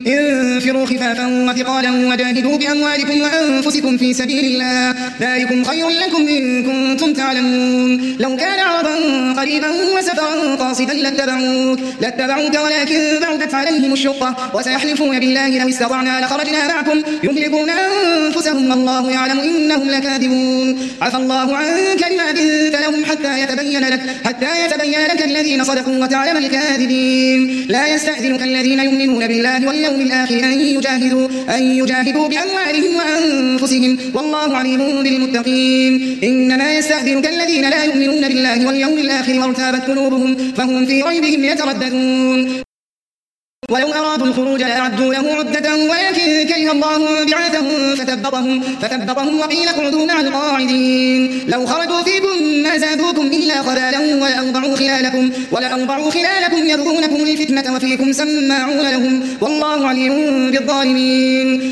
انفروا خفافا وثقالا وجاهدوا بأموالكم وأنفسكم في سبيل الله ذلكم خير لكم إن كنتم تعلمون لو كان عرضا قريبا وسفرا قاصدا لاتبعوك ولكن بعدت عليهم الشقة وسيحلفون بالله لو استطعنا لخرجنا معكم يهلكون أنفسهم والله يعلم إنهم لكاذبون عفى الله عنك لما أذنت لهم حتى يتبين لك الذين صدقوا وتعلم الكاذبين لا يستأذنك الذين يؤمنون بالله واليوم الآخر أن يجاهدوا بأموالهم وأنفسهم والله عليم بالمتقين إنما يستأذنك الذين لا يؤمنون بالله واليوم الآخر وارتابت قلوبهم فهم في ريبهم يترددون ولو أرادوا الخروج لأعدوا له عدة ولكن كره الله بعاثهم فثبطهم وقيل اقعدوا مع القاعدين لو خرجوا فيكم ما زادوكم إلا خبالا ولأوضعوا خلالكم يبغونكم الفتنة وفيكم سماعون لهم والله عليم بالظالمين